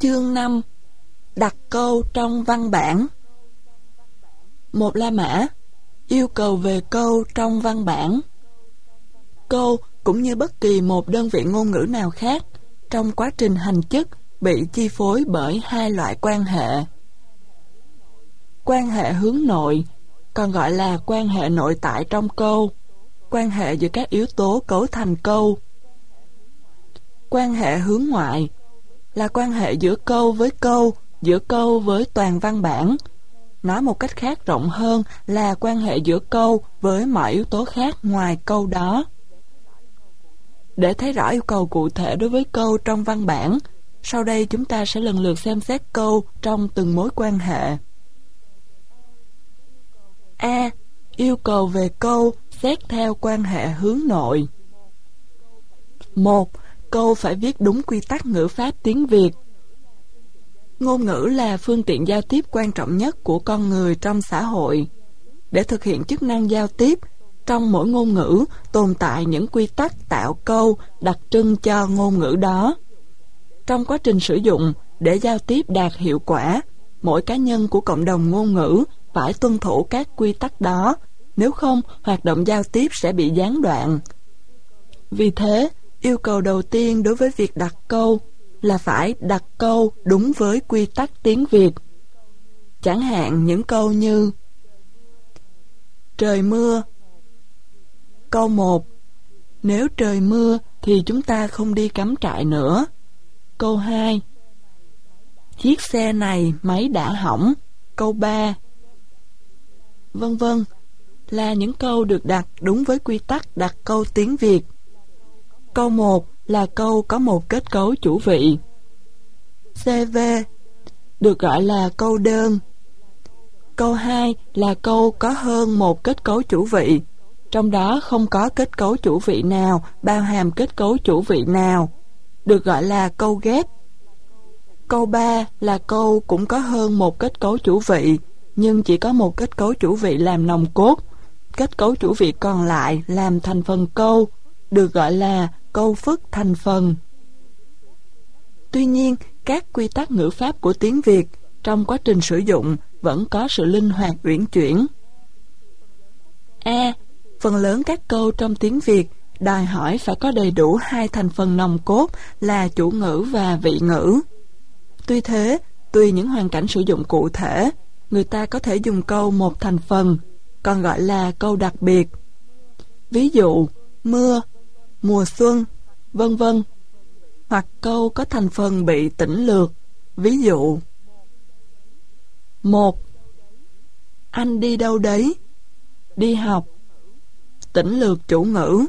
Chương 5. Đặt câu trong văn bản. Một La Mã yêu cầu về câu trong văn bản. Câu cũng như bất kỳ một đơn vị ngôn ngữ nào khác trong quá trình hành chức bị chi phối bởi hai loại quan hệ. Quan hệ hướng nội, còn gọi là quan hệ nội tại trong câu, quan hệ giữa các yếu tố cấu thành câu. Quan hệ hướng ngoại là quan hệ giữa câu với câu, giữa câu với toàn văn bản. Nói một cách khác rộng hơn là quan hệ giữa câu với mọi yếu tố khác ngoài câu đó. Để thấy rõ yêu cầu cụ thể đối với câu trong văn bản, sau đây chúng ta sẽ lần lượt xem xét câu trong từng mối quan hệ. A. Yêu cầu về câu xét theo quan hệ hướng nội. 1. Câu phải viết đúng quy tắc ngữ pháp tiếng Việt. Ngôn ngữ là phương tiện giao tiếp quan trọng nhất của con người trong xã hội. Để thực hiện chức năng giao tiếp, trong mỗi ngôn ngữ tồn tại những quy tắc tạo câu đặc trưng cho ngôn ngữ đó. Trong quá trình sử dụng, để giao tiếp đạt hiệu quả, mỗi cá nhân của cộng đồng ngôn ngữ phải tuân thủ các quy tắc đó, nếu không hoạt động giao tiếp sẽ bị gián đoạn. Vì thế, yêu cầu đầu tiên đối với việc đặt câu là phải đặt câu đúng với quy tắc tiếng Việt. Chẳng hạn những câu như trời mưa. Câu 1. Nếu trời mưa thì chúng ta không đi cắm trại nữa. Câu 2. Chiếc xe này máy đã hỏng. Câu 3. Vân vân là những câu được đặt đúng với quy tắc đặt câu tiếng Việt. Câu 1 là câu có một kết cấu chủ vị. CV được gọi là câu đơn. Câu 2 là câu có hơn một kết cấu chủ vị, trong đó không có kết cấu chủ vị nào bao hàm kết cấu chủ vị nào, được gọi là câu ghép. Câu 3 là câu cũng có hơn một kết cấu chủ vị, nhưng chỉ có một kết cấu chủ vị làm nòng cốt, kết cấu chủ vị còn lại làm thành phần câu, được gọi là câu phức thành phần. Tuy nhiên, các quy tắc ngữ pháp của tiếng Việt trong quá trình sử dụng vẫn có sự linh hoạt uyển chuyển. A. Phần lớn các câu trong tiếng Việt đòi hỏi phải có đầy đủ hai thành phần nòng cốt là chủ ngữ và vị ngữ. Tuy thế, tùy những hoàn cảnh sử dụng cụ thể, người ta có thể dùng câu một thành phần, còn gọi là câu đặc biệt. Ví dụ, mưa, mùa xuân, vân vân. Hoặc câu có thành phần bị tỉnh lược. Ví dụ 1. Anh đi đâu đấy? Đi học. Tỉnh lược chủ ngữ.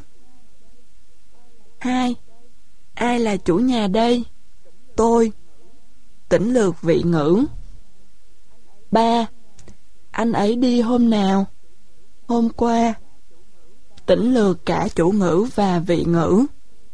2. Ai là chủ nhà đây? Tôi. Tỉnh lược vị ngữ. 3. Anh ấy đi hôm nào? Hôm qua. Tỉnh lược cả chủ ngữ và vị ngữ.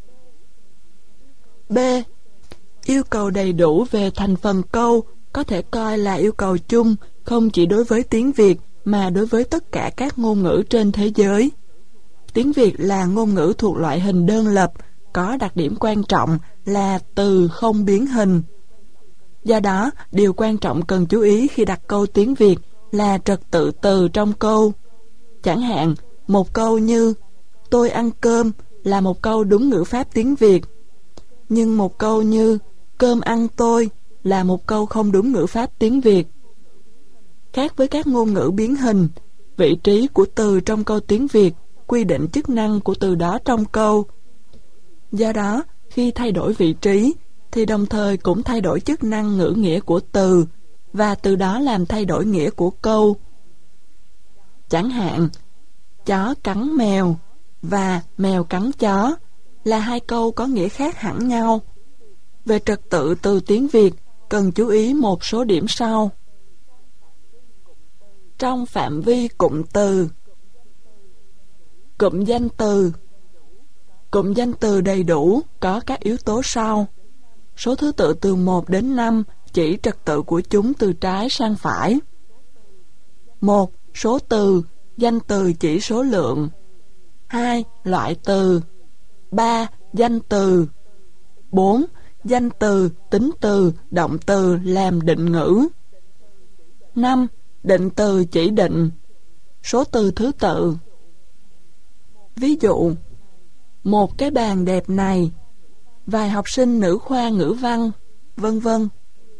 B. Yêu cầu đầy đủ về thành phần câu có thể coi là yêu cầu chung không chỉ đối với tiếng Việt mà đối với tất cả các ngôn ngữ trên thế giới. Tiếng Việt là ngôn ngữ thuộc loại hình đơn lập, có đặc điểm quan trọng là từ không biến hình. Do đó, điều quan trọng cần chú ý khi đặt câu tiếng Việt là trật tự từ trong câu. Chẳng hạn, một câu như tôi ăn cơm là một câu đúng ngữ pháp tiếng Việt, nhưng một câu như cơm ăn tôi là một câu không đúng ngữ pháp tiếng Việt. Khác với các ngôn ngữ biến hình, vị trí của từ trong câu tiếng Việt quy định chức năng của từ đó trong câu. Do đó, khi thay đổi vị trí, thì đồng thời cũng thay đổi chức năng ngữ nghĩa của từ, và từ đó làm thay đổi nghĩa của câu. Chẳng hạn, chó cắn mèo và mèo cắn chó là hai câu có nghĩa khác hẳn nhau. Về trật tự từ tiếng Việt, cần chú ý một số điểm sau. Trong phạm vi cụm từ. Cụm danh từ. Cụm danh từ đầy đủ có các yếu tố sau. Số thứ tự từ 1 đến 5 chỉ trật tự của chúng từ trái sang phải. 1. Số từ, danh từ chỉ số lượng. 2. Loại từ. 3. Danh từ. 4. danh từ, tính từ, động từ làm định ngữ. 5. Định từ chỉ định số từ thứ tự. Ví dụ: một cái bàn đẹp này, vài học sinh nữ khoa ngữ văn, vân vân.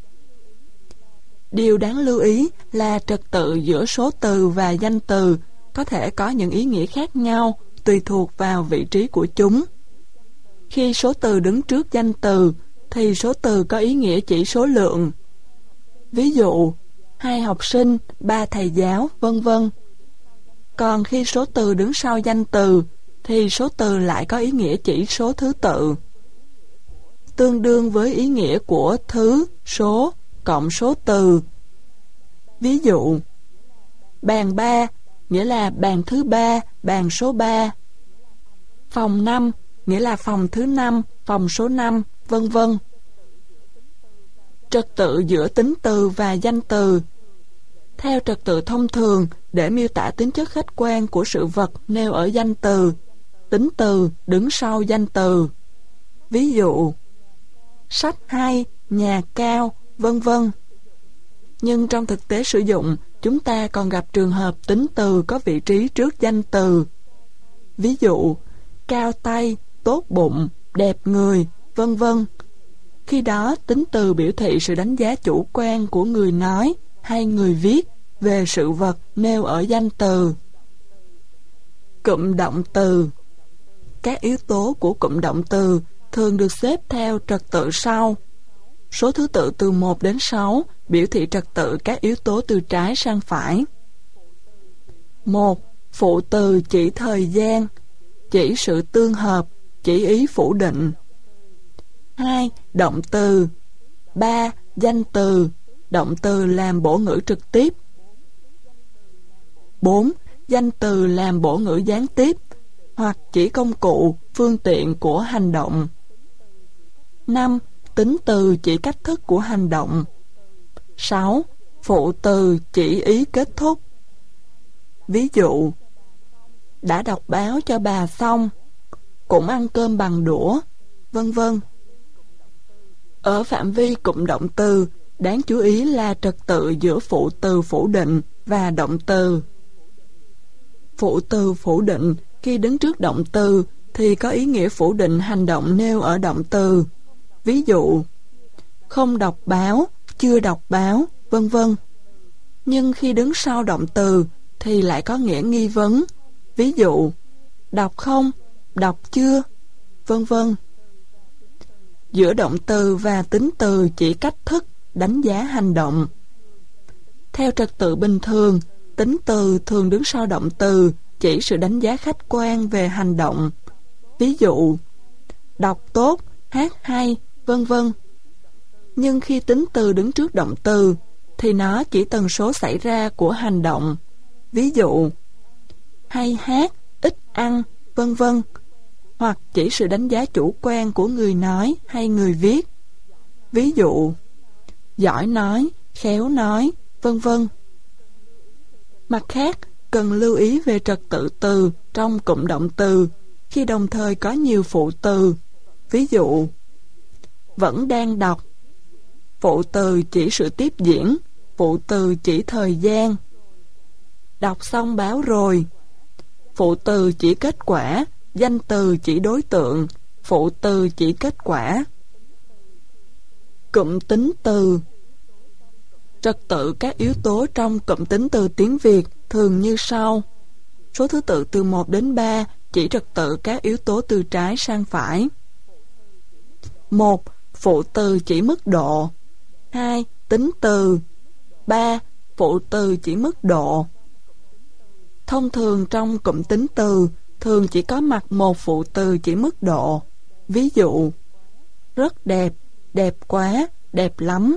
Điều đáng lưu ý là trật tự giữa số từ và danh từ có thể có những ý nghĩa khác nhau tùy thuộc vào vị trí của chúng. Khi số từ đứng trước danh từ thì số từ có ý nghĩa chỉ số lượng. Ví dụ: 2 học sinh, 3 thầy giáo, vân vân. Còn khi số từ đứng sau danh từ thì số từ lại có ý nghĩa chỉ số thứ tự, tương đương với ý nghĩa của thứ, số, cộng số từ. Ví dụ: bàn 3 nghĩa là bàn thứ 3, bàn số 3. Phòng 5 nghĩa là phòng thứ 5, phòng số 5, vân vân. Trật tự giữa tính từ và danh từ. Theo trật tự thông thường, để miêu tả tính chất khách quan của sự vật nêu ở danh từ, tính từ đứng sau danh từ. Ví dụ: sách hay, nhà cao, vân vân. Nhưng trong thực tế sử dụng, chúng ta còn gặp trường hợp tính từ có vị trí trước danh từ. Ví dụ: cao tay, tốt bụng, đẹp người, vân vân. Khi đó, tính từ biểu thị sự đánh giá chủ quan của người nói hay người viết về sự vật nêu ở danh từ. Cụm động từ. Các yếu tố của cụm động từ thường được xếp theo trật tự sau. Số thứ tự từ 1 đến 6 biểu thị trật tự các yếu tố từ trái sang phải. 1. Phụ từ chỉ thời gian, chỉ sự tương hợp, chỉ ý phủ định. 2. Động từ. 3. Danh từ, động từ làm bổ ngữ trực tiếp. 4. Danh từ làm bổ ngữ gián tiếp, hoặc chỉ công cụ, phương tiện của hành động. 5. Tính từ chỉ cách thức của hành động. 6. Phụ từ chỉ ý kết thúc. Ví dụ: đã đọc báo cho bà xong, cũng ăn cơm bằng đũa, vân vân. Ở phạm vi cụm động từ, đáng chú ý là trật tự giữa phụ từ phủ định và động từ. Phụ từ phủ định khi đứng trước động từ thì có ý nghĩa phủ định hành động nêu ở động từ. Ví dụ: không đọc báo, chưa đọc báo, vân vân. Nhưng khi đứng sau động từ thì lại có nghĩa nghi vấn. Ví dụ: đọc không, đọc chưa, vân vân. Giữa động từ và tính từ chỉ cách thức đánh giá hành động. Theo trật tự bình thường, tính từ thường đứng sau động từ chỉ sự đánh giá khách quan về hành động. Ví dụ: đọc tốt, hát hay, vân vân. Nhưng khi tính từ đứng trước động từ thì nó chỉ tần số xảy ra của hành động. Ví dụ: hay hát, ít ăn, vân vân. Hoặc chỉ sự đánh giá chủ quan của người nói hay người viết. Ví dụ: giỏi nói, khéo nói, vân vân. Mặt khác, cần lưu ý về trật tự từ trong cụm động từ khi đồng thời có nhiều phụ từ. Ví dụ: vẫn đang đọc. Phụ từ chỉ sự tiếp diễn, phụ từ chỉ thời gian. Đọc xong báo rồi. Phụ từ chỉ kết quả, danh từ chỉ đối tượng, phụ từ chỉ kết quả. Cụm tính từ. Trật tự các yếu tố trong cụm tính từ tiếng Việt thường như sau. Số thứ tự từ 1 đến 3 chỉ trật tự các yếu tố từ trái sang phải. 1. Phụ từ chỉ mức độ. 2. Tính từ. 3. Phụ từ chỉ mức độ. Thông thường trong cụm tính từ thường chỉ có mặt một phụ từ chỉ mức độ. Ví dụ: rất đẹp, đẹp quá, đẹp lắm.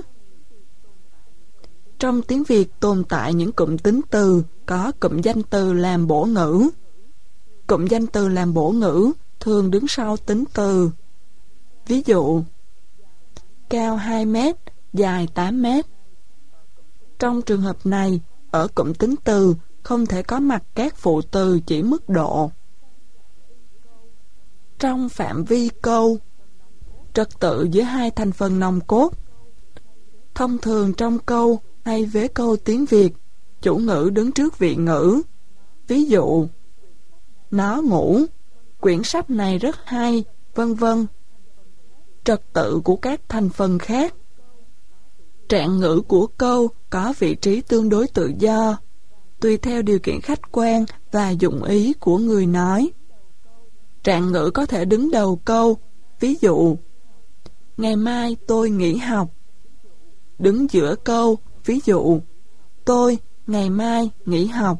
Trong tiếng Việt tồn tại những cụm tính từ có cụm danh từ làm bổ ngữ. Cụm danh từ làm bổ ngữ thường đứng sau tính từ. Ví dụ: cao 2 mét, dài 8 mét. Trong trường hợp này, ở cụm tính từ không thể có mặt các phụ từ chỉ mức độ. Trong phạm vi câu. trật tự giữa hai thành phần nòng cốt. Thông thường trong câu hay vế câu tiếng Việt, chủ ngữ đứng trước vị ngữ. Ví dụ, nó ngủ, quyển sách này rất hay, vân vân. Trật tự của các thành phần khác. Trạng ngữ của câu có vị trí tương đối tự do, tùy theo điều kiện khách quan và dụng ý của người nói. Trạng ngữ có thể đứng đầu câu, ví dụ, ngày mai tôi nghỉ học. Đứng giữa câu, ví dụ, tôi ngày mai nghỉ học.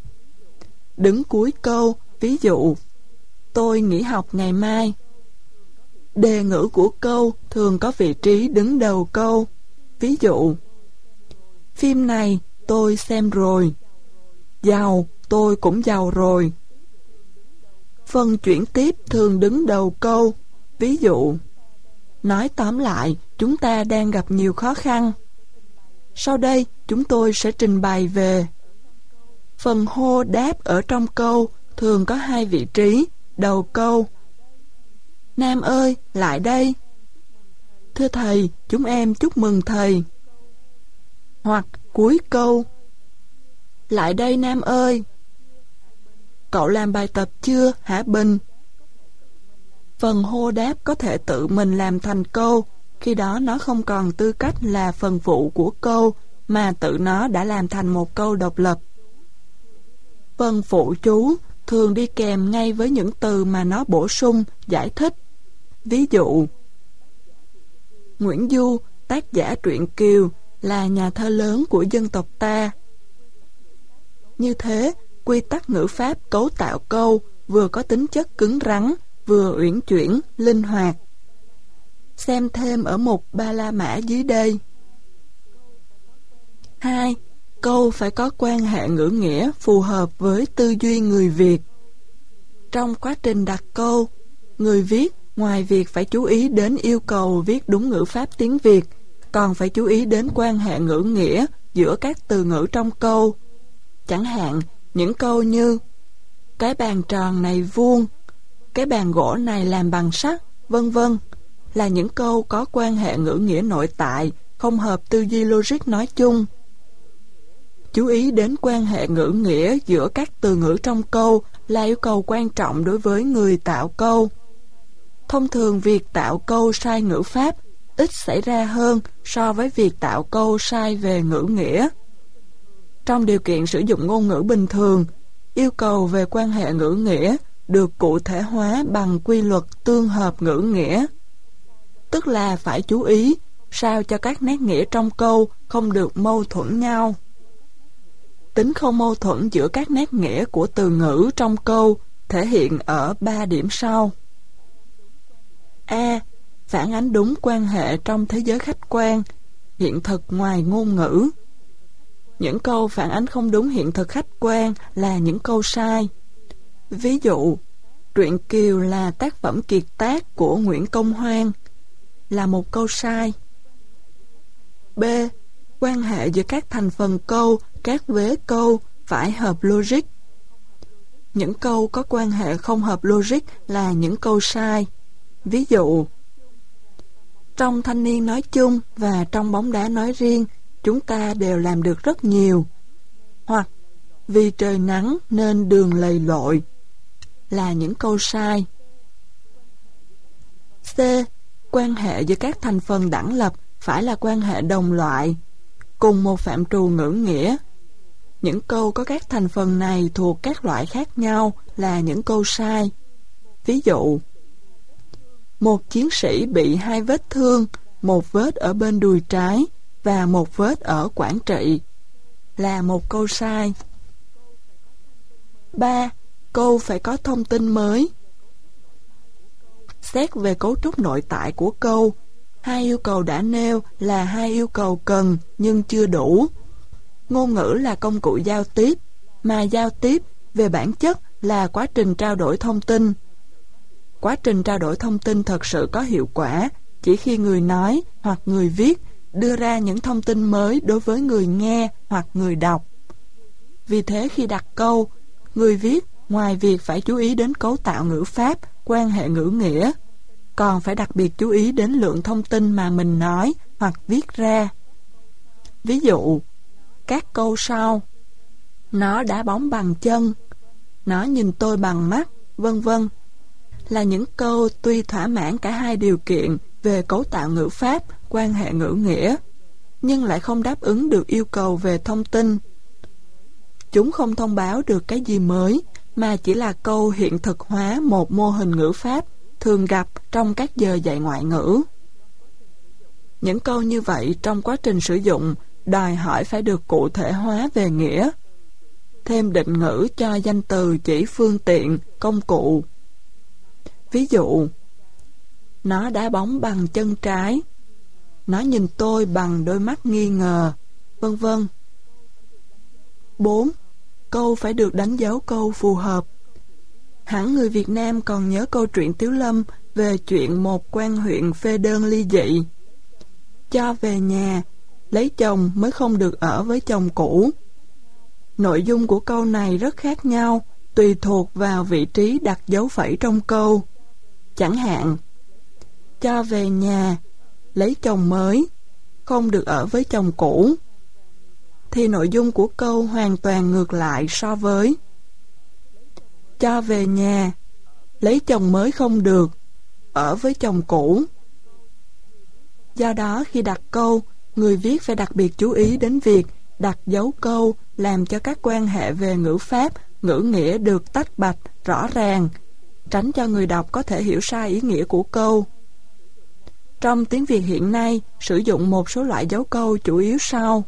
Đứng cuối câu, ví dụ, tôi nghỉ học ngày mai. Đề ngữ của câu thường có vị trí đứng đầu câu, ví dụ, phim này tôi xem rồi. Giàu, tôi cũng giàu rồi. Phần chuyển tiếp thường đứng đầu câu, ví dụ, nói tóm lại, chúng ta đang gặp nhiều khó khăn. Sau đây, chúng tôi sẽ trình bày về. Phần hô đáp ở trong câu thường có hai vị trí, đầu câu. Nam ơi, lại đây. Thưa thầy, chúng em chúc mừng thầy. Hoặc cuối câu. Lại đây Nam ơi. Cậu làm bài tập chưa hả Bình? Phần hô đáp có thể tự mình làm thành câu, khi đó nó không còn tư cách là phần phụ của câu, mà tự nó đã làm thành một câu độc lập. Phần phụ chú thường đi kèm ngay với những từ mà nó bổ sung, giải thích. Ví dụ, Nguyễn Du, tác giả truyện Kiều, là nhà thơ lớn của dân tộc ta. Như thế, quy tắc ngữ pháp cấu tạo câu vừa có tính chất cứng rắn, vừa uyển chuyển, linh hoạt. Xem thêm ở mục Ba La Mã dưới đây. 2. Câu phải có quan hệ ngữ nghĩa phù hợp với tư duy người Việt. Trong quá trình đặt câu, người viết ngoài việc phải chú ý đến yêu cầu viết đúng ngữ pháp tiếng Việt, còn phải chú ý đến quan hệ ngữ nghĩa giữa các từ ngữ trong câu. Chẳng hạn, những câu như cái bàn tròn này vuông, cái bàn gỗ này làm bằng sắt, vân vân, là những câu có quan hệ ngữ nghĩa nội tại, không hợp tư duy logic nói chung. Chú ý đến quan hệ ngữ nghĩa giữa các từ ngữ trong câu là yêu cầu quan trọng đối với người tạo câu. Thông thường việc tạo câu sai ngữ pháp ít xảy ra hơn so với việc tạo câu sai về ngữ nghĩa. Trong điều kiện sử dụng ngôn ngữ bình thường, yêu cầu về quan hệ ngữ nghĩa được cụ thể hóa bằng quy luật tương hợp ngữ nghĩa. Tức là phải chú ý sao cho các nét nghĩa trong câu không được mâu thuẫn nhau. Tính không mâu thuẫn giữa các nét nghĩa của từ ngữ trong câu thể hiện ở 3 điểm sau. A. Phản ánh đúng quan hệ trong thế giới khách quan, hiện thực ngoài ngôn ngữ. Những câu phản ánh không đúng hiện thực khách quan là những câu sai. Ví dụ, truyện Kiều là tác phẩm kiệt tác của Nguyễn Công Hoan, là một câu sai. B. Quan hệ giữa các thành phần câu, các vế câu phải hợp logic. Những câu có quan hệ không hợp logic là những câu sai. Ví dụ, trong thanh niên nói chung và trong bóng đá nói riêng, chúng ta đều làm được rất nhiều. Hoặc, vì trời nắng nên đường lầy lội, là những câu sai. C. Quan hệ giữa các thành phần đẳng lập phải là quan hệ đồng loại, cùng một phạm trù ngữ nghĩa. Những câu có các thành phần này thuộc các loại khác nhau là những câu sai. Ví dụ, một chiến sĩ bị 2 vết thương, một vết ở bên đùi trái và một vết ở Quảng Trị, là một câu sai. 3. Câu phải có thông tin mới. Xét về cấu trúc nội tại của câu, 2 yêu cầu đã nêu là 2 yêu cầu cần nhưng chưa đủ. Ngôn ngữ là công cụ giao tiếp, mà giao tiếp về bản chất là quá trình trao đổi thông tin. Quá trình trao đổi thông tin thật sự có hiệu quả chỉ khi người nói hoặc người viết đưa ra những thông tin mới đối với người nghe hoặc người đọc. Vì thế khi đặt câu, người viết ngoài việc phải chú ý đến cấu tạo ngữ pháp, quan hệ ngữ nghĩa, còn phải đặc biệt chú ý đến lượng thông tin mà mình nói hoặc viết ra. Ví dụ, các câu sau: nó đá bóng bằng chân, nó nhìn tôi bằng mắt, vân vân, là những câu tuy thỏa mãn cả hai điều kiện về cấu tạo ngữ pháp, quan hệ ngữ nghĩa, nhưng lại không đáp ứng được yêu cầu về thông tin. Chúng không thông báo được cái gì mới, mà chỉ là câu hiện thực hóa một mô hình ngữ pháp thường gặp trong các giờ dạy ngoại ngữ. Những câu như vậy trong quá trình sử dụng đòi hỏi phải được cụ thể hóa về nghĩa, thêm định ngữ cho danh từ chỉ phương tiện, công cụ. Ví dụ, nó đá bóng bằng chân trái, nó nhìn tôi bằng đôi mắt nghi ngờ, vân vân. 4. Câu phải được đánh dấu câu phù hợp. Hẳn người Việt Nam còn nhớ câu chuyện Tiếu Lâm về chuyện một quan huyện phê đơn ly dị. Cho về nhà, lấy chồng mới không được ở với chồng cũ. Nội dung của câu này rất khác nhau, tùy thuộc vào vị trí đặt dấu phẩy trong câu. Chẳng hạn, cho về nhà, lấy chồng mới, không được ở với chồng cũ, thì nội dung của câu hoàn toàn ngược lại so với cho về nhà, lấy chồng mới không được, ở với chồng cũ. Do đó khi đặt câu, người viết phải đặc biệt chú ý đến việc đặt dấu câu làm cho các quan hệ về ngữ pháp, ngữ nghĩa được tách bạch, rõ ràng, tránh cho người đọc có thể hiểu sai ý nghĩa của câu. Trong tiếng Việt hiện nay, sử dụng một số loại dấu câu chủ yếu sau.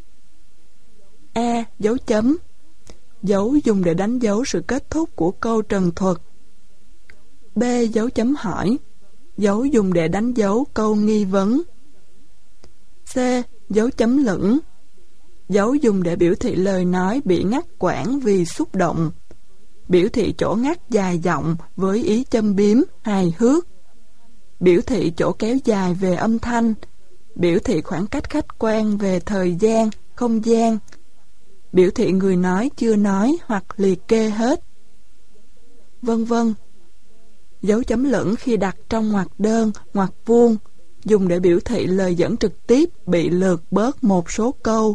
A. Dấu chấm. Dấu dùng để đánh dấu sự kết thúc của câu trần thuật. B. Dấu chấm hỏi. Dấu dùng để đánh dấu câu nghi vấn. C. Dấu chấm lửng. Dấu dùng để biểu thị lời nói bị ngắt quãng vì xúc động, biểu thị chỗ ngắt dài dòng với ý châm biếm, hài hước, biểu thị chỗ kéo dài về âm thanh, biểu thị khoảng cách khách quan về thời gian, không gian, biểu thị người nói chưa nói hoặc liệt kê hết, vân vân. Dấu chấm lửng khi đặt trong ngoặc đơn, ngoặc vuông, dùng để biểu thị lời dẫn trực tiếp bị lược bớt một số câu.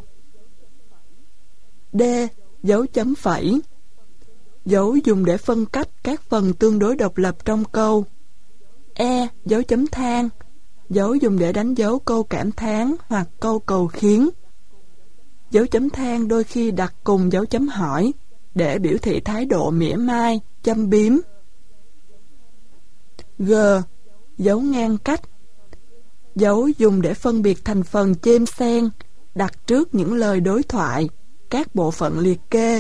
D. Dấu chấm phẩy. Dấu dùng để phân cách các phần tương đối độc lập trong câu. E. Dấu chấm than. Dấu dùng để đánh dấu câu cảm thán hoặc câu cầu khiến. Dấu chấm than đôi khi đặt cùng dấu chấm hỏi để biểu thị thái độ mỉa mai, châm biếm. G. Dấu ngang cách. Dấu dùng để phân biệt thành phần chêm xen, đặt trước những lời đối thoại, các bộ phận liệt kê.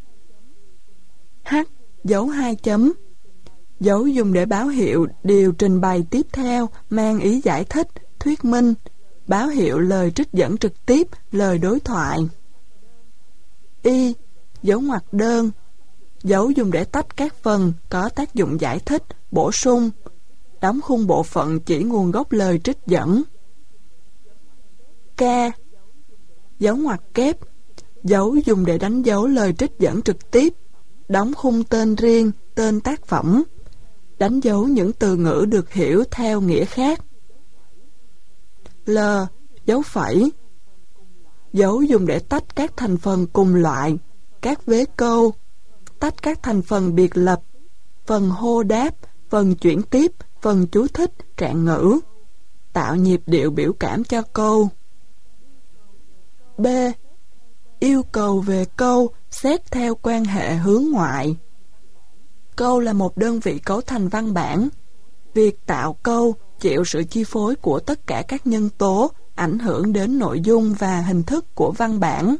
H. Dấu hai chấm. Dấu dùng để báo hiệu điều trình bày tiếp theo mang ý giải thích, thuyết minh, báo hiệu lời trích dẫn trực tiếp, lời đối thoại. Y. Dấu ngoặc đơn. Dấu dùng để tách các phần có tác dụng giải thích, bổ sung, đóng khung bộ phận chỉ nguồn gốc lời trích dẫn. K. Dấu ngoặc kép. Dấu dùng để đánh dấu lời trích dẫn trực tiếp, đóng khung tên riêng, tên tác phẩm, đánh dấu những từ ngữ được hiểu theo nghĩa khác. L. Dấu phẩy. Dấu dùng để tách các thành phần cùng loại, các vế câu, tách các thành phần biệt lập, phần hô đáp, phần chuyển tiếp, phần chú thích, trạng ngữ, tạo nhịp điệu biểu cảm cho câu. B. Yêu cầu về câu xét theo quan hệ hướng ngoại. Câu là một đơn vị cấu thành văn bản. Việc tạo câu chịu sự chi phối của tất cả các nhân tố ảnh hưởng đến nội dung và hình thức của văn bản.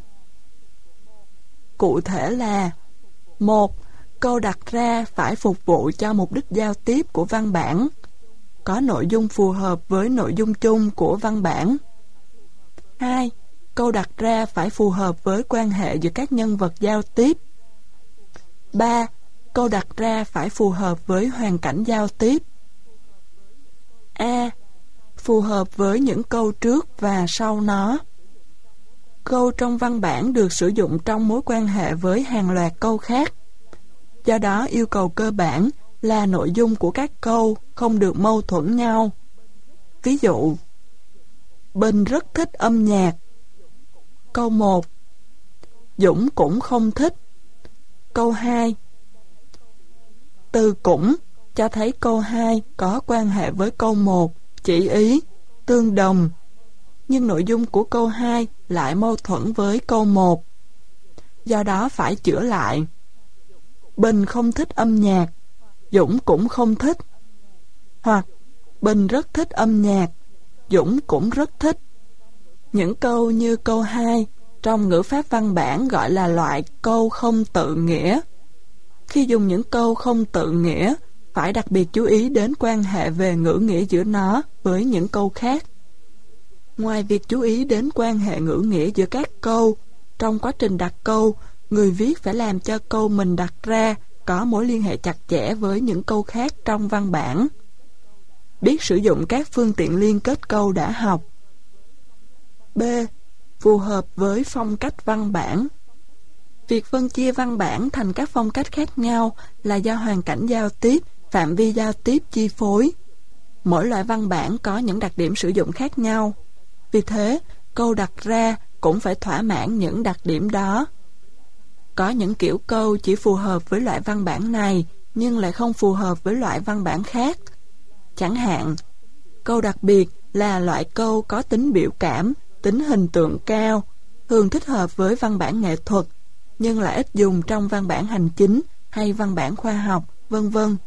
Cụ thể là: 1. Câu đặt ra phải phục vụ cho mục đích giao tiếp của văn bản, có nội dung phù hợp với nội dung chung của văn bản. 2. Câu đặt ra phải phù hợp với quan hệ giữa các nhân vật giao tiếp. 3. Câu đặt ra phải phù hợp với hoàn cảnh giao tiếp. A. Phù hợp với những câu trước và sau nó. Câu trong văn bản được sử dụng trong mối quan hệ với hàng loạt câu khác. Do đó yêu cầu cơ bản là nội dung của các câu không được mâu thuẫn nhau. Ví dụ, Bình rất thích âm nhạc. Câu 1: Dũng cũng không thích. Câu 2: Từ cũng cho thấy câu 2 có quan hệ với câu 1, chỉ ý, tương đồng, nhưng nội dung của câu 2 lại mâu thuẫn với câu 1. Do đó phải chữa lại. Bình không thích âm nhạc, Dũng cũng không thích. Hoặc Bình rất thích âm nhạc, Dũng cũng rất thích. Những câu như câu 2 trong ngữ pháp văn bản gọi là loại câu không tự nghĩa. Khi dùng những câu không tự nghĩa, phải đặc biệt chú ý đến quan hệ về ngữ nghĩa giữa nó với những câu khác. Ngoài việc chú ý đến quan hệ ngữ nghĩa giữa các câu, trong quá trình đặt câu, người viết phải làm cho câu mình đặt ra có mối liên hệ chặt chẽ với những câu khác trong văn bản. Biết sử dụng các phương tiện liên kết câu đã học. B. Phù hợp với phong cách văn bản. Việc phân chia văn bản thành các phong cách khác nhau là do hoàn cảnh giao tiếp, phạm vi giao tiếp chi phối. Mỗi loại văn bản có những đặc điểm sử dụng khác nhau. Vì thế, câu đặt ra cũng phải thỏa mãn những đặc điểm đó. Có những kiểu câu chỉ phù hợp với loại văn bản này, nhưng lại không phù hợp với loại văn bản khác. Chẳng hạn, câu đặc biệt là loại câu có tính biểu cảm, tính hình tượng cao, thường thích hợp với văn bản nghệ thuật, nhưng lại ít dùng trong văn bản hành chính hay văn bản khoa học, vân vân.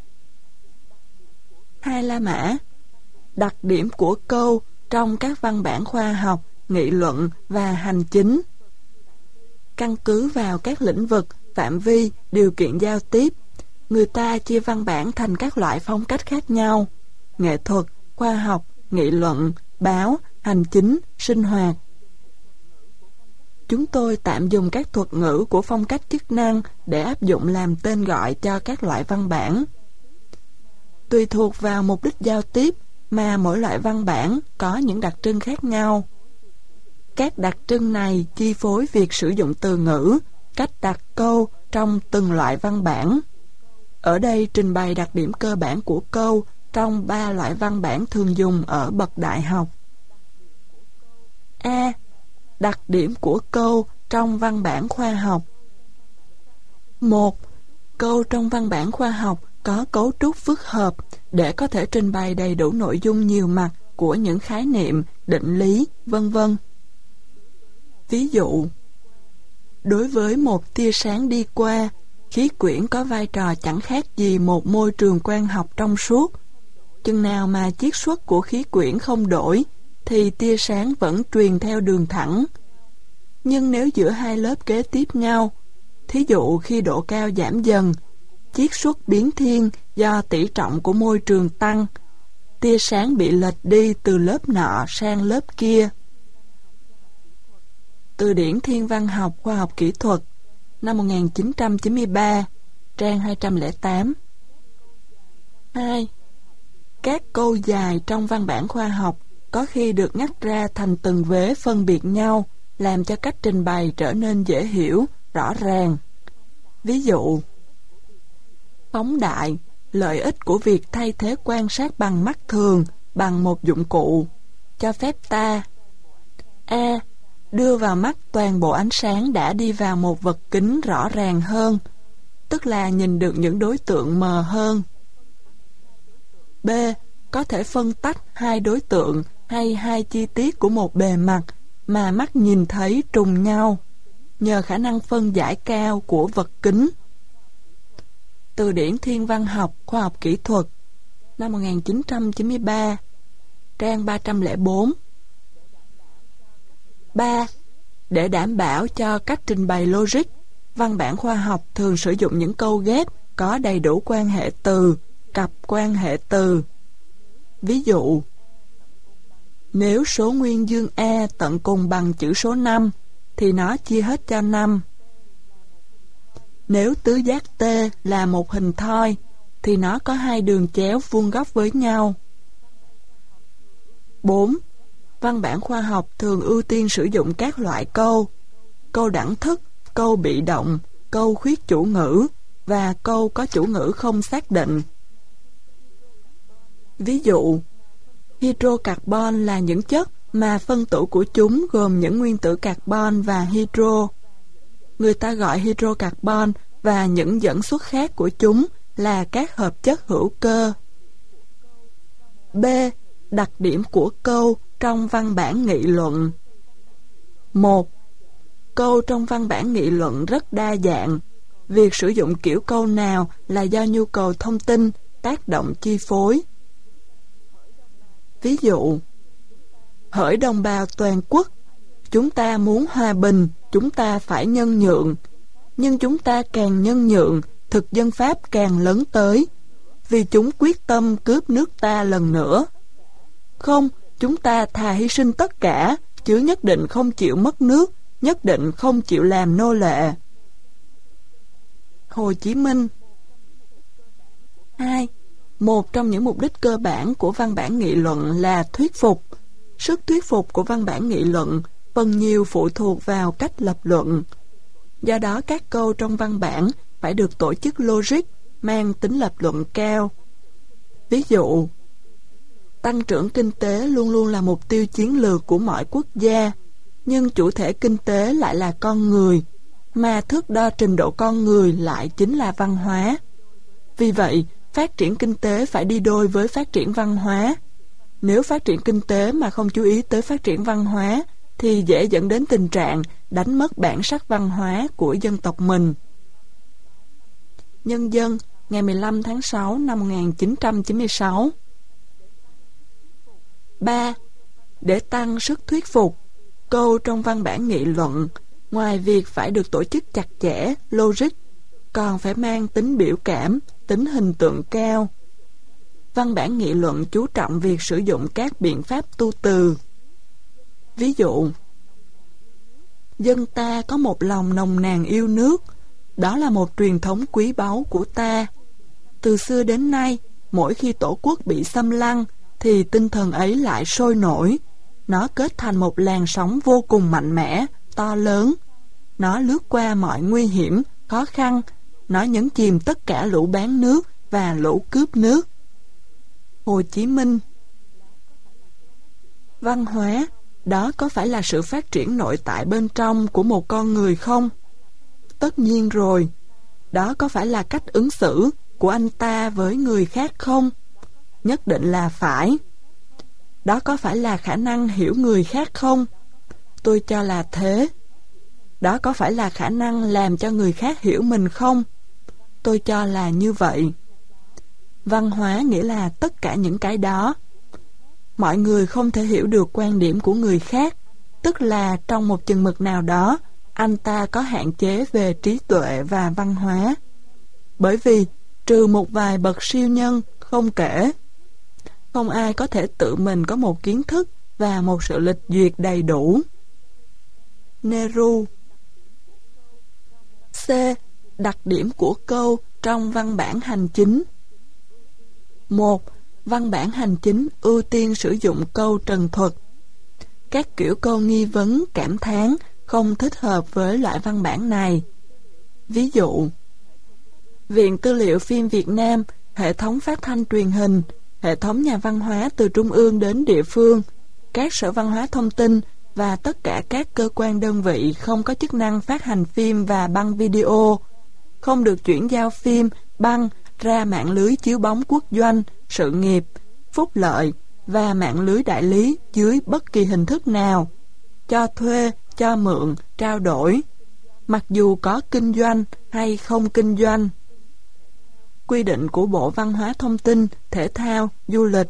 2 La Mã. Đặc điểm của câu trong các văn bản khoa học, nghị luận và hành chính. Căn cứ vào các lĩnh vực, phạm vi, điều kiện giao tiếp, người ta chia văn bản thành các loại phong cách khác nhau: nghệ thuật, khoa học, nghị luận, báo, hành chính, sinh hoạt. Chúng tôi tạm dùng các thuật ngữ của phong cách chức năng để áp dụng làm tên gọi cho các loại văn bản. Tùy thuộc vào mục đích giao tiếp mà mỗi loại văn bản có những đặc trưng khác nhau. Các đặc trưng này chi phối việc sử dụng từ ngữ, cách đặt câu trong từng loại văn bản. Ở đây trình bày đặc điểm cơ bản của câu trong 3 loại văn bản thường dùng ở bậc đại học. A. Đặc điểm của câu trong văn bản khoa học. 1. Câu trong văn bản khoa học có cấu trúc phức hợp để có thể trình bày đầy đủ nội dung nhiều mặt của những khái niệm, định lý, vân vân. Ví dụ, đối với một tia sáng đi qua, khí quyển có vai trò chẳng khác gì một môi trường quang học trong suốt. Chừng nào mà chiết xuất của khí quyển không đổi, thì tia sáng vẫn truyền theo đường thẳng. Nhưng nếu giữa hai lớp kế tiếp nhau, thí dụ khi độ cao giảm dần, chiết xuất biến thiên do tỷ trọng của môi trường tăng, tia sáng bị lệch đi từ lớp nọ sang lớp kia. Từ điển Thiên văn học khoa học kỹ thuật, năm 1993, trang 208. 2. Các câu dài trong văn bản khoa học có khi được ngắt ra thành từng vế phân biệt nhau, làm cho cách trình bày trở nên dễ hiểu, rõ ràng. Ví dụ, phóng đại, lợi ích của việc thay thế quan sát bằng mắt thường bằng một dụng cụ, cho phép ta: A. Đưa vào mắt toàn bộ ánh sáng đã đi vào một vật kính rõ ràng hơn, tức là nhìn được những đối tượng mờ hơn. B. Có thể phân tách hai đối tượng hay hai chi tiết của một bề mặt mà mắt nhìn thấy trùng nhau, nhờ khả năng phân giải cao của vật kính. Từ điển Thiên văn học khoa học kỹ thuật, năm 1993, trang 304. 3. Để đảm bảo cho cách trình bày logic, văn bản khoa học thường sử dụng những câu ghép có đầy đủ quan hệ từ, cặp quan hệ từ. Ví dụ, nếu số nguyên dương A tận cùng bằng chữ số 5, thì nó chia hết cho 5. Nếu tứ giác T là một hình thoi, thì nó có hai đường chéo vuông góc với nhau. 4. Văn bản khoa học thường ưu tiên sử dụng các loại câu: câu đẳng thức, câu bị động, câu khuyết chủ ngữ và câu có chủ ngữ không xác định. Ví dụ, hydrocarbon là những chất mà phân tử của chúng gồm những nguyên tử carbon và hydro. Người ta gọi hydrocarbon và những dẫn xuất khác của chúng là các hợp chất hữu cơ. B. Đặc điểm của câu trong văn bản nghị luận. 1. Câu trong văn bản nghị luận rất đa dạng. Việc sử dụng kiểu câu nào là do nhu cầu thông tin, tác động chi phối. Ví dụ, hỡi đồng bào toàn quốc, chúng ta muốn hòa bình, chúng ta phải nhân nhượng. Nhưng chúng ta càng nhân nhượng, thực dân Pháp càng lấn tới, vì chúng quyết tâm cướp nước ta lần nữa. Không, chúng ta thà hy sinh tất cả, chứ nhất định không chịu mất nước, nhất định không chịu làm nô lệ. Hồ Chí Minh. 2. Một trong những mục đích cơ bản của văn bản nghị luận là thuyết phục. Sức thuyết phục của văn bản nghị luận phần nhiều phụ thuộc vào cách lập luận. Do đó các câu trong văn bản phải được tổ chức logic, mang tính lập luận cao. Ví dụ, tăng trưởng kinh tế luôn luôn là mục tiêu chiến lược của mọi quốc gia, nhưng chủ thể kinh tế lại là con người, mà thước đo trình độ con người lại chính là văn hóa. Vì vậy, phát triển kinh tế phải đi đôi với phát triển văn hóa. Nếu phát triển kinh tế mà không chú ý tới phát triển văn hóa, thì dễ dẫn đến tình trạng đánh mất bản sắc văn hóa của dân tộc mình. Nhân dân, ngày 15 tháng 6 năm 1996. 3. Để tăng sức thuyết phục, câu trong văn bản nghị luận, ngoài việc phải được tổ chức chặt chẽ, logic, còn phải mang tính biểu cảm, tính hình tượng cao. Văn bản nghị luận chú trọng việc sử dụng các biện pháp tu từ. Ví dụ, dân ta có một lòng nồng nàn yêu nước, đó là một truyền thống quý báu của ta. Từ xưa đến nay, mỗi khi tổ quốc bị xâm lăng, thì tinh thần ấy lại sôi nổi. Nó kết thành một làn sóng vô cùng mạnh mẽ, to lớn. Nó lướt qua mọi nguy hiểm, khó khăn. Nó nhấn chìm tất cả lũ bán nước và lũ cướp nước. Hồ Chí Minh. Văn hóa, đó có phải là sự phát triển nội tại bên trong của một con người không? Tất nhiên rồi. Đó có phải là cách ứng xử của anh ta với người khác không? Nhất định là phải. Đó có phải là khả năng hiểu người khác không? Tôi cho là thế. Đó có phải là khả năng làm cho người khác hiểu mình không? Tôi cho là như vậy. Văn hóa nghĩa là tất cả những cái đó. Mọi người không thể hiểu được quan điểm của người khác, tức là trong một chừng mực nào đó, anh ta có hạn chế về trí tuệ và văn hóa. Bởi vì, trừ một vài bậc siêu nhân không kể, không ai có thể tự mình có một kiến thức và một sự lịch duyệt đầy đủ. Nehru. C. Đặc điểm của câu trong văn bản hành chính. 1. Văn bản hành chính ưu tiên sử dụng câu trần thuật. Các kiểu câu nghi vấn, cảm thán không thích hợp với loại văn bản này. Ví dụ, Viện Tư liệu phim Việt Nam, hệ thống phát thanh truyền hình, hệ thống nhà văn hóa từ trung ương đến địa phương, các sở văn hóa thông tin và tất cả các cơ quan đơn vị không có chức năng phát hành phim và băng video, không được chuyển giao phim, băng ra mạng lưới chiếu bóng quốc doanh, sự nghiệp, phúc lợi và mạng lưới đại lý dưới bất kỳ hình thức nào, cho thuê, cho mượn, trao đổi, mặc dù có kinh doanh hay không kinh doanh. Quy định của Bộ Văn hóa Thông tin, Thể thao, Du lịch.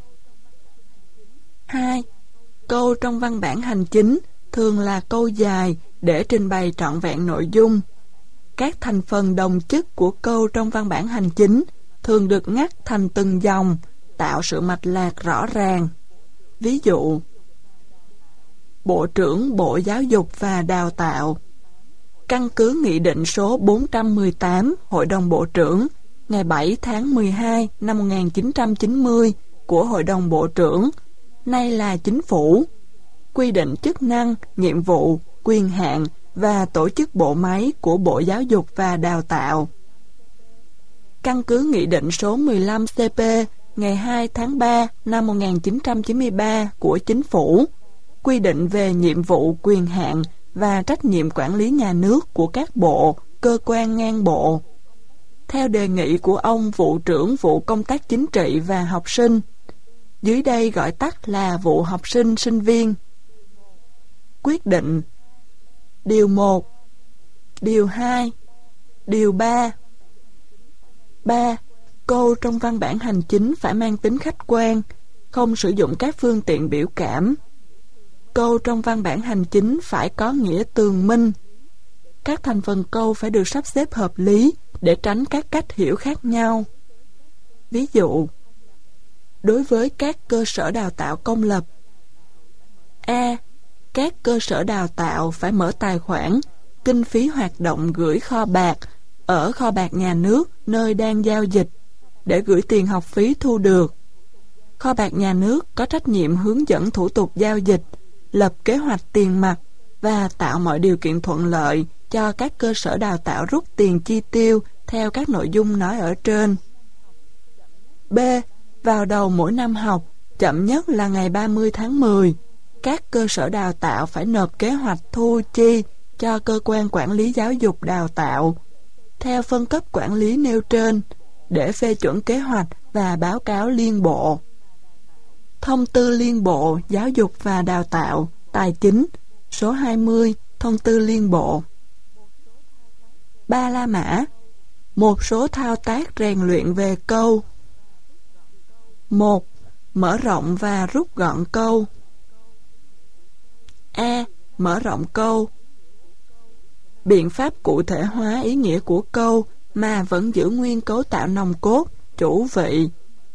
2. Câu trong văn bản hành chính thường là câu dài để trình bày trọn vẹn nội dung. Các thành phần đồng chức của câu trong văn bản hành chính thường được ngắt thành từng dòng, tạo sự mạch lạc rõ ràng. Ví dụ, Bộ trưởng Bộ Giáo dục và Đào tạo, căn cứ Nghị định số 418 Hội đồng Bộ trưởng ngày 7 tháng 12 năm 1990 của Hội đồng Bộ trưởng, nay là Chính phủ, quy định chức năng, nhiệm vụ, quyền hạn và tổ chức bộ máy của Bộ Giáo dục và Đào tạo. Căn cứ Nghị định số 15 CP ngày 2 tháng 3 năm 1993 của Chính phủ, quy định về nhiệm vụ, quyền hạn và trách nhiệm quản lý nhà nước của các bộ, cơ quan ngang bộ. Theo đề nghị của ông Vụ trưởng Vụ Công tác Chính trị và Học sinh, dưới đây gọi tắt là Vụ Học sinh Sinh viên. Quyết định: Điều 1, Điều 2, Điều 3. 3. Câu trong văn bản hành chính phải mang tính khách quan, không sử dụng các phương tiện biểu cảm. Câu trong văn bản hành chính phải có nghĩa tường minh. Các thành phần câu phải được sắp xếp hợp lý để tránh các cách hiểu khác nhau. Ví dụ, đối với các cơ sở đào tạo công lập: A. Các cơ sở đào tạo phải mở tài khoản kinh phí hoạt động gửi kho bạc ở kho bạc nhà nước nơi đang giao dịch để gửi tiền học phí thu được. Kho bạc nhà nước có trách nhiệm hướng dẫn thủ tục giao dịch, lập kế hoạch tiền mặt và tạo mọi điều kiện thuận lợi cho các cơ sở đào tạo rút tiền chi tiêu theo các nội dung nói ở trên. B. Vào đầu mỗi năm học, chậm nhất là ngày 30 tháng 10, các cơ sở đào tạo phải nộp kế hoạch thu chi cho cơ quan quản lý giáo dục đào tạo theo phân cấp quản lý nêu trên để phê chuẩn kế hoạch và báo cáo liên bộ. Thông tư Liên bộ Giáo dục và Đào tạo Tài chính số 20, Thông tư Liên bộ. Ba la mã: một số thao tác rèn luyện về câu. 1. Mở rộng và rút gọn câu. A. Mở rộng câu: biện pháp cụ thể hóa ý nghĩa của câu mà vẫn giữ nguyên cấu tạo nòng cốt, chủ vị.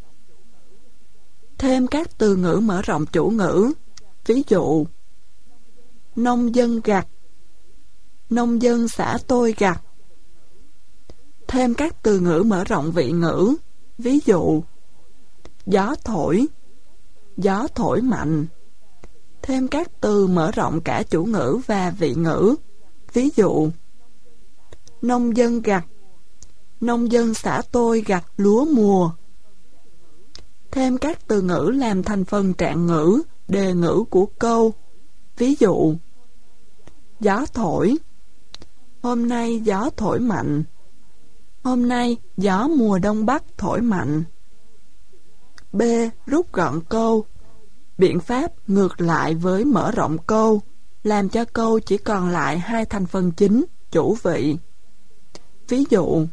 Thêm các từ ngữ mở rộng chủ ngữ. Ví dụ, nông dân gặt, nông dân xã tôi gặt. Thêm các từ ngữ mở rộng vị ngữ. Ví dụ, gió thổi mạnh. Thêm các từ mở rộng cả chủ ngữ và vị ngữ. Ví dụ, nông dân gặt, nông dân xã tôi gặt lúa mùa. Thêm các từ ngữ làm thành phần trạng ngữ, đề ngữ của câu. Ví dụ, gió thổi, hôm nay gió thổi mạnh. Hôm nay gió mùa đông bắc thổi mạnh. B. Rút gọn câu: biện pháp ngược lại với mở rộng câu, làm cho câu chỉ còn lại hai thành phần chính, chủ vị. Ví dụ,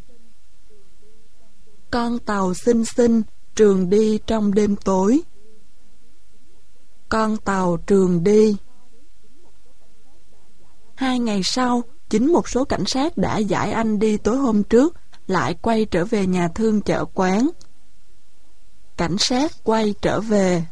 con tàu xinh xinh trường đi trong đêm tối. Con tàu trường đi. 2 ngày sau, chính một số cảnh sát đã giải anh đi tối hôm trước lại quay trở về nhà thương chợ quán. Cảnh sát quay trở về.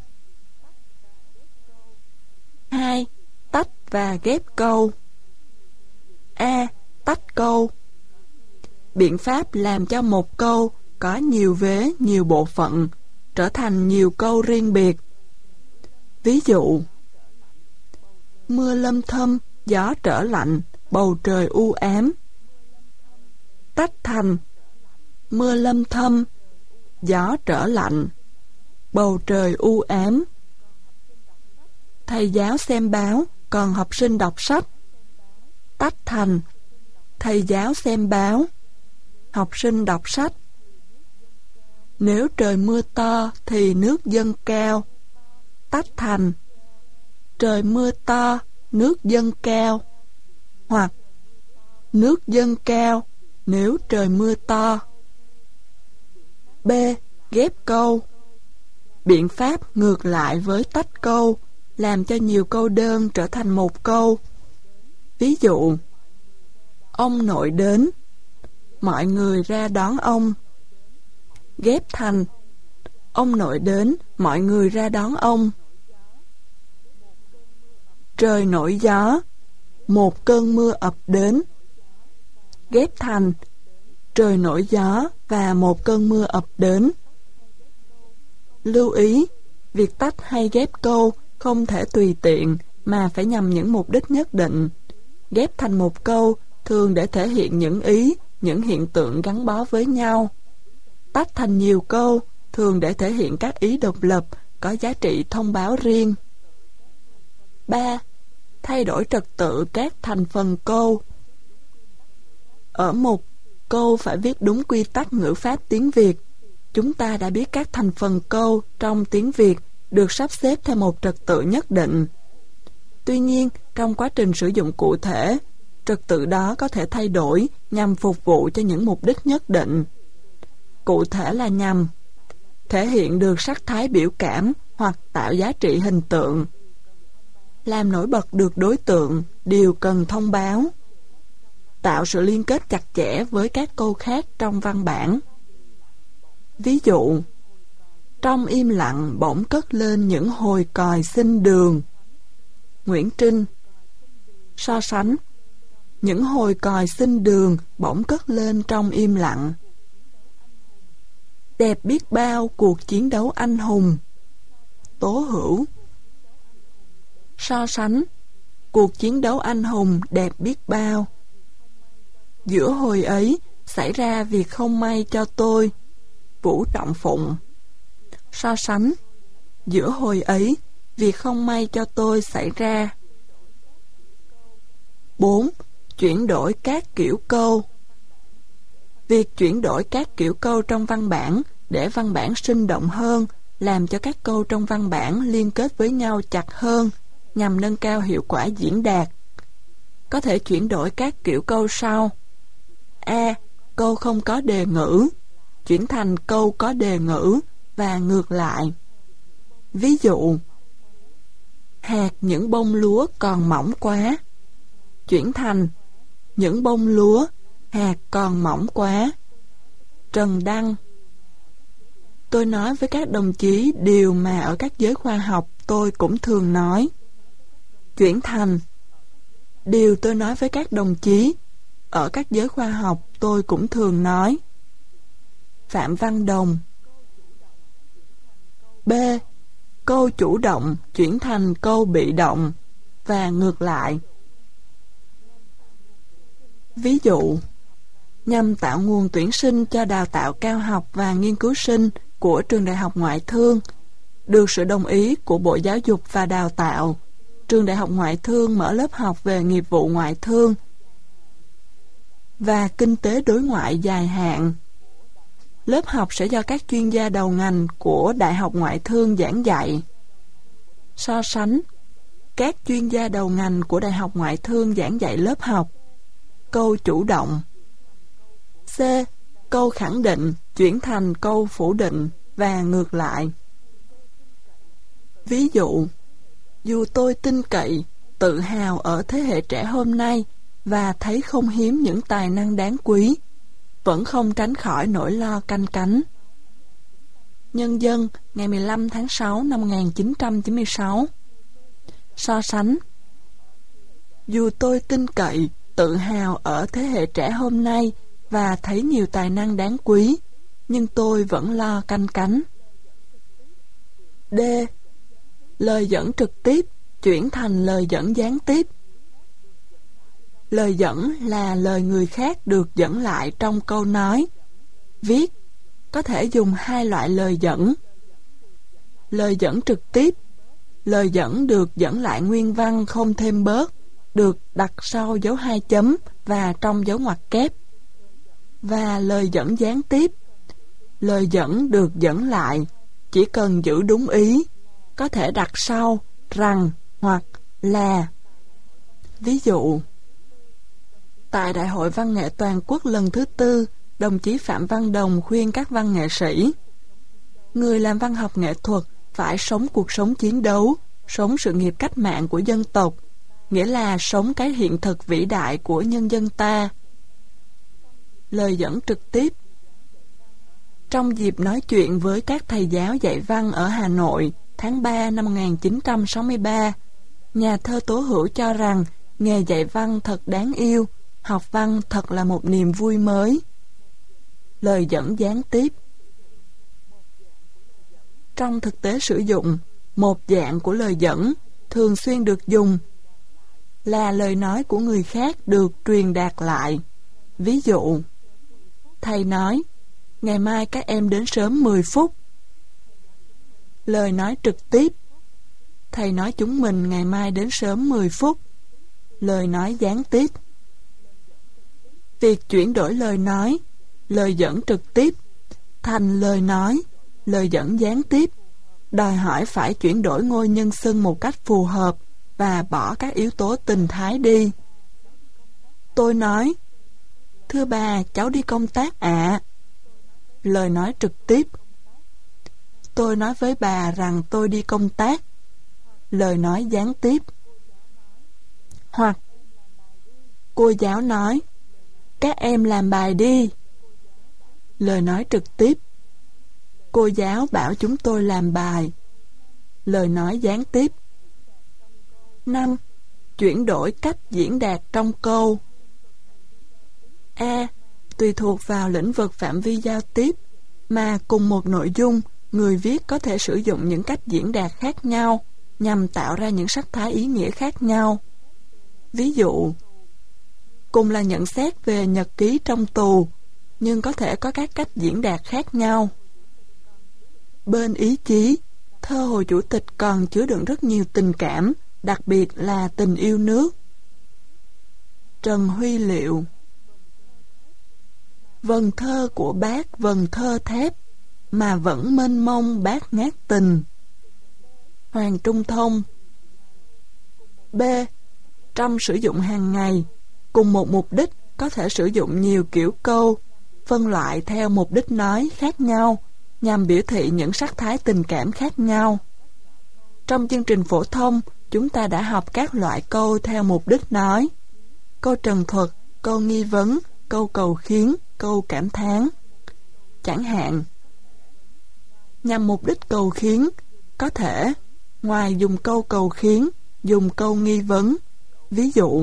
2. Tách và ghép câu. A. Tách câu: biện pháp làm cho một câu có nhiều vế, nhiều bộ phận trở thành nhiều câu riêng biệt. Ví dụ, mưa lâm thâm, gió trở lạnh, bầu trời u ám. Tách thành mưa lâm thâm, gió trở lạnh, bầu trời u ám. Thầy giáo xem báo, còn học sinh đọc sách. Tách thành thầy giáo xem báo, học sinh đọc sách. Nếu trời mưa to thì nước dâng cao. Tách thành trời mưa to, nước dâng cao. Hoặc nước dâng cao nếu trời mưa to. B. Ghép câu: biện pháp ngược lại với tách câu, làm cho nhiều câu đơn trở thành một câu. Ví dụ, ông nội đến, mọi người ra đón ông. Ghép thành ông nội đến, mọi người ra đón ông. Trời nổi gió, một cơn mưa ập đến. Ghép thành trời nổi gió và một cơn mưa ập đến. Lưu ý, việc tách hay ghép câu không thể tùy tiện mà phải nhằm những mục đích nhất định. Ghép thành một câu thường để thể hiện những ý, những hiện tượng gắn bó với nhau. Tách thành nhiều câu thường để thể hiện các ý độc lập, có giá trị thông báo riêng. 3. Thay đổi trật tự các thành phần câu. Ở mục câu phải viết đúng quy tắc ngữ pháp tiếng Việt, chúng ta đã biết các thành phần câu trong tiếng Việt được sắp xếp theo một trật tự nhất định. Tuy nhiên, trong quá trình sử dụng cụ thể, trật tự đó có thể thay đổi nhằm phục vụ cho những mục đích nhất định. Cụ thể là nhằm thể hiện được sắc thái biểu cảm hoặc tạo giá trị hình tượng, làm nổi bật được đối tượng, điều cần thông báo, tạo sự liên kết chặt chẽ với các câu khác trong văn bản. Ví dụ, trong im lặng bỗng cất lên những hồi còi xin đường. Nguyễn Trinh. So sánh, những hồi còi xin đường bỗng cất lên trong im lặng. Đẹp biết bao cuộc chiến đấu anh hùng. Tố Hữu. So sánh, cuộc chiến đấu anh hùng đẹp biết bao. Giữa hồi ấy xảy ra việc không may cho tôi. Vũ Trọng Phụng. So sánh, giữa hồi ấy việc không may cho tôi xảy ra. 4. Chuyển đổi các kiểu câu. Việc chuyển đổi các kiểu câu trong văn bản để văn bản sinh động hơn, làm cho các câu trong văn bản liên kết với nhau chặt hơn, nhằm nâng cao hiệu quả diễn đạt. Có thể chuyển đổi các kiểu câu sau. A. Câu không có đề ngữ chuyển thành câu có đề ngữ và ngược lại. Ví dụ, hạt những bông lúa còn mỏng quá chuyển thành những bông lúa hạt còn mỏng quá. Trần Đăng. Tôi nói với các đồng chí điều mà ở các giới khoa học tôi cũng thường nói. Chuyển thành điều tôi nói với các đồng chí ở các giới khoa học tôi cũng thường nói. Phạm Văn Đồng. B. Câu chủ động chuyển thành câu bị động và ngược lại. Ví dụ, nhằm tạo nguồn tuyển sinh cho đào tạo cao học và nghiên cứu sinh của Trường Đại học Ngoại thương, được sự đồng ý của Bộ Giáo dục và Đào tạo, Trường Đại học Ngoại thương mở lớp học về nghiệp vụ ngoại thương và kinh tế đối ngoại dài hạn. Lớp học sẽ do các chuyên gia đầu ngành của Đại học Ngoại thương giảng dạy. So sánh, các chuyên gia đầu ngành của Đại học Ngoại thương giảng dạy lớp học. Câu chủ động. C. Câu khẳng định chuyển thành câu phủ định và ngược lại. Ví dụ, dù tôi tin cậy, tự hào ở thế hệ trẻ hôm nay và thấy không hiếm những tài năng đáng quý, vẫn không tránh khỏi nỗi lo canh cánh. Nhân dân, ngày 15 tháng 6 năm 1996. So sánh, dù tôi tin cậy, tự hào ở thế hệ trẻ hôm nay và thấy nhiều tài năng đáng quý, nhưng tôi vẫn lo canh cánh. D. Lời dẫn trực tiếp chuyển thành lời dẫn gián tiếp. Lời dẫn là lời người khác được dẫn lại trong câu nói, viết, có thể dùng hai loại lời dẫn. Lời dẫn trực tiếp, lời dẫn được dẫn lại nguyên văn không thêm bớt, được đặt sau dấu hai chấm và trong dấu ngoặc kép. Và lời dẫn gián tiếp, lời dẫn được dẫn lại, chỉ cần giữ đúng ý, có thể đặt sau rằng hoặc là. Ví dụ, tại Đại hội Văn nghệ Toàn quốc lần thứ 4, đồng chí Phạm Văn Đồng khuyên các văn nghệ sĩ: người làm văn học nghệ thuật phải sống cuộc sống chiến đấu, sống sự nghiệp cách mạng của dân tộc, nghĩa là sống cái hiện thực vĩ đại của nhân dân ta. Lời dẫn trực tiếp. Trong dịp nói chuyện với các thầy giáo dạy văn ở Hà Nội tháng 3 năm 1963, nhà thơ Tố Hữu cho rằng nghề dạy văn thật đáng yêu, học văn thật là một niềm vui mới. Lời dẫn gián tiếp. Trong thực tế sử dụng, một dạng của lời dẫn thường xuyên được dùng là lời nói của người khác được truyền đạt lại. Ví dụ, thầy nói, ngày mai các em đến sớm 10 phút, Lời nói trực tiếp. Thầy nói chúng mình ngày mai đến sớm 10 phút. Lời nói gián tiếp. Việc chuyển đổi lời dẫn trực tiếp thành lời dẫn gián tiếp, đòi hỏi phải chuyển đổi ngôi nhân xưng một cách phù hợp và bỏ các yếu tố tình thái đi. Tôi nói: thưa bà, cháu đi công tác ạ. Lời nói trực tiếp. Tôi nói với bà rằng tôi đi công tác. Lời nói gián tiếp. Hoặc cô giáo nói: các em làm bài đi. Lời nói trực tiếp. Cô giáo bảo chúng tôi làm bài. Lời nói gián tiếp. 5. Chuyển đổi cách diễn đạt trong câu. A. Tùy thuộc vào lĩnh vực phạm vi giao tiếp mà cùng một nội dung, người viết có thể sử dụng những cách diễn đạt khác nhau nhằm tạo ra những sắc thái ý nghĩa khác nhau. Ví dụ, cùng là nhận xét về nhật ký trong tù, nhưng có thể có các cách diễn đạt khác nhau. Bên ý chí, thơ Hồ Chủ tịch còn chứa đựng rất nhiều tình cảm, đặc biệt là tình yêu nước. Trần Huy Liệu. Vần thơ của bác vần thơ thép, mà vẫn mênh mông bát ngát tình. Hoàng Trung Thông. B. Trong sử dụng hàng ngày, cùng một mục đích có thể sử dụng nhiều kiểu câu, phân loại theo mục đích nói khác nhau, nhằm biểu thị những sắc thái tình cảm khác nhau. Trong chương trình phổ thông, chúng ta đã học các loại câu theo mục đích nói: câu trần thuật, câu nghi vấn, câu cầu khiến, câu cảm thán. Chẳng hạn, nhằm mục đích cầu khiến, có thể ngoài dùng câu cầu khiến, dùng câu nghi vấn. Ví dụ,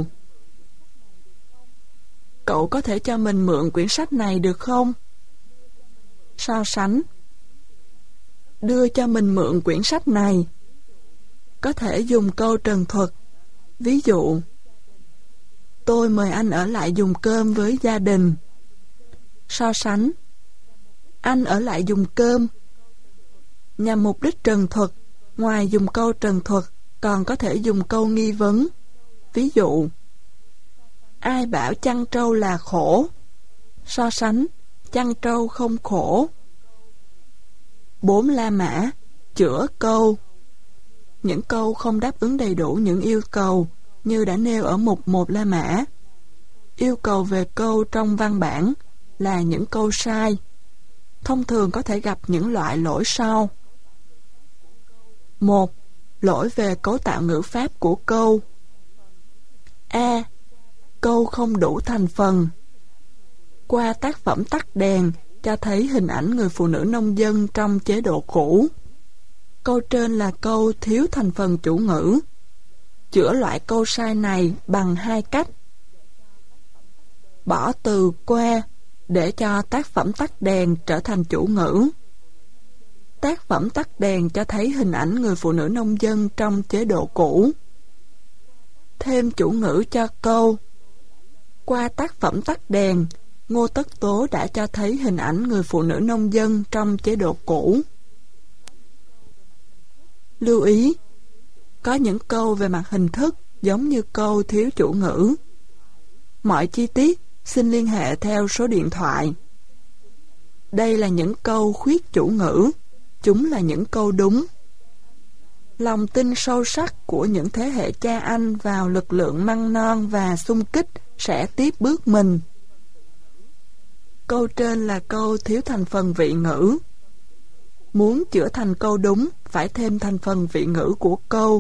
cậu có thể cho mình mượn quyển sách này được không? So sánh, đưa cho mình mượn quyển sách này. Có thể dùng câu trần thuật. Ví dụ, tôi mời anh ở lại dùng cơm với gia đình. So sánh, anh ở lại dùng cơm. Nhằm mục đích trần thuật, ngoài dùng câu trần thuật, còn có thể dùng câu nghi vấn. Ví dụ, ai bảo chăn trâu là khổ? So sánh, chăn trâu không khổ. 4 La Mã, chữa câu. Những câu không đáp ứng đầy đủ những yêu cầu như đã nêu ở mục 1 La Mã. Yêu cầu về câu trong văn bản là những câu sai. Thông thường có thể gặp những loại lỗi sau. 1. Lỗi về cấu tạo ngữ pháp của câu. A. Câu không đủ thành phần. Qua tác phẩm Tắt đèn cho thấy hình ảnh người phụ nữ nông dân trong chế độ cũ. Câu trên là câu thiếu thành phần chủ ngữ. Chữa loại câu sai này bằng 2 cách. Bỏ từ qua để cho tác phẩm Tắt đèn trở thành chủ ngữ. Tác phẩm Tắt đèn cho thấy hình ảnh người phụ nữ nông dân trong chế độ cũ. Thêm chủ ngữ cho câu. Qua tác phẩm Tắt đèn, Ngô Tất Tố đã cho thấy hình ảnh người phụ nữ nông dân trong chế độ cũ. Lưu ý, có những câu về mặt hình thức giống như câu thiếu chủ ngữ. Mọi chi tiết xin liên hệ theo số điện thoại. Đây là những câu khuyết chủ ngữ, chúng là những câu đúng. Lòng tin sâu sắc của những thế hệ cha anh vào lực lượng măng non và xung kích sẽ tiếp bước mình. Câu trên là câu thiếu thành phần vị ngữ. Muốn chữa thành câu đúng, phải thêm thành phần vị ngữ của câu.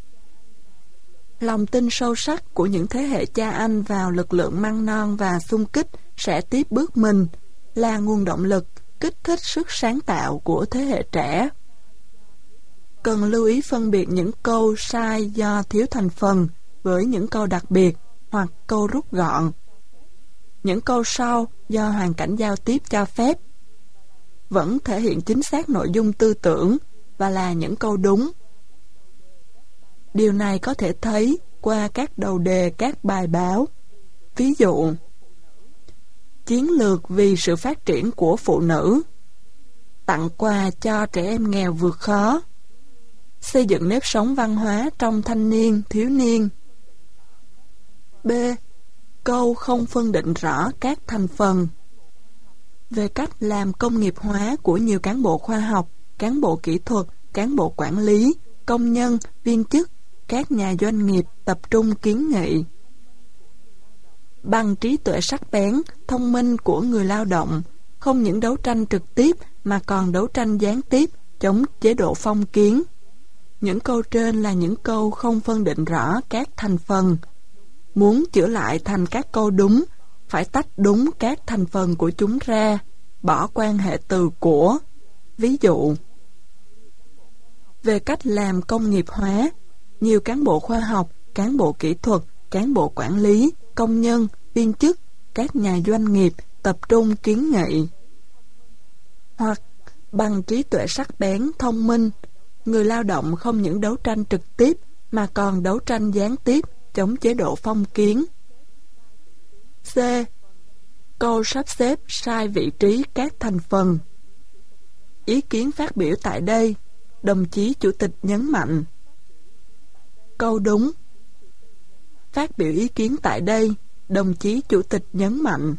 Lòng tin sâu sắc của những thế hệ cha anh vào lực lượng măng non và xung kích sẽ tiếp bước mình là nguồn động lực, kích thích sức sáng tạo của thế hệ trẻ. Cần lưu ý phân biệt những câu sai do thiếu thành phần với những câu đặc biệt hoặc câu rút gọn. Những câu sau do hoàn cảnh giao tiếp cho phép vẫn thể hiện chính xác nội dung tư tưởng và là những câu đúng. Điều này có thể thấy qua các đầu đề các bài báo. Ví dụ, chiến lược vì sự phát triển của phụ nữ. tặng quà cho trẻ em nghèo vượt khó, xây dựng nếp sống văn hóa trong thanh niên, thiếu niên. B. Câu không phân định rõ các thành phần. Về cách làm công nghiệp hóa của nhiều cán bộ khoa học, cán bộ kỹ thuật, cán bộ quản lý, công nhân, viên chức, các nhà doanh nghiệp tập trung kiến nghị. Bằng trí tuệ sắc bén, thông minh của người lao động, không những đấu tranh trực tiếp mà còn đấu tranh gián tiếp chống chế độ phong kiến. Những câu trên là những câu không phân định rõ các thành phần. Muốn chữa lại thành các câu đúng, phải tách đúng các thành phần của chúng ra, bỏ quan hệ từ của. Ví dụ, về cách làm công nghiệp hóa, nhiều cán bộ khoa học, cán bộ kỹ thuật, cán bộ quản lý, công nhân, viên chức, các nhà doanh nghiệp tập trung kiến nghị. Hoặc bằng trí tuệ sắc bén, thông minh, người lao động không những đấu tranh trực tiếp mà còn đấu tranh gián tiếp chống chế độ phong kiến. C. Câu sắp xếp sai vị trí các thành phần. Ý kiến phát biểu tại đây, đồng chí chủ tịch nhấn mạnh. Câu đúng. Phát biểu ý kiến tại đây, đồng chí chủ tịch nhấn mạnh.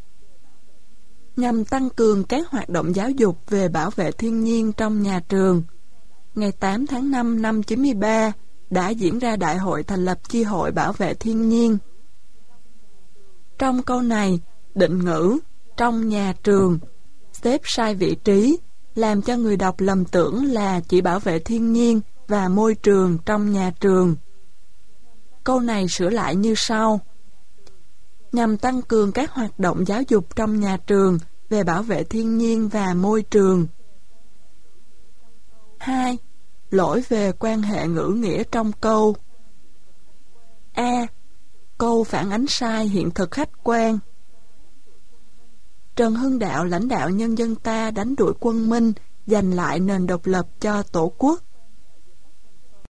Nhằm tăng cường các hoạt động giáo dục về bảo vệ thiên nhiên trong nhà trường, ngày 8 tháng 5 năm 93 đã diễn ra đại hội thành lập chi hội bảo vệ thiên nhiên. Trong câu này, định ngữ trong nhà trường xếp sai vị trí, làm cho người đọc lầm tưởng là chỉ bảo vệ thiên nhiên và môi trường trong nhà trường. Câu này sửa lại như sau: nhằm tăng cường các hoạt động giáo dục trong nhà trường về bảo vệ thiên nhiên và môi trường. 2. Lỗi về quan hệ ngữ nghĩa trong câu. A. Câu phản ánh sai hiện thực khách quan. Trần Hưng Đạo lãnh đạo nhân dân ta đánh đuổi quân Minh, giành lại nền độc lập cho Tổ quốc.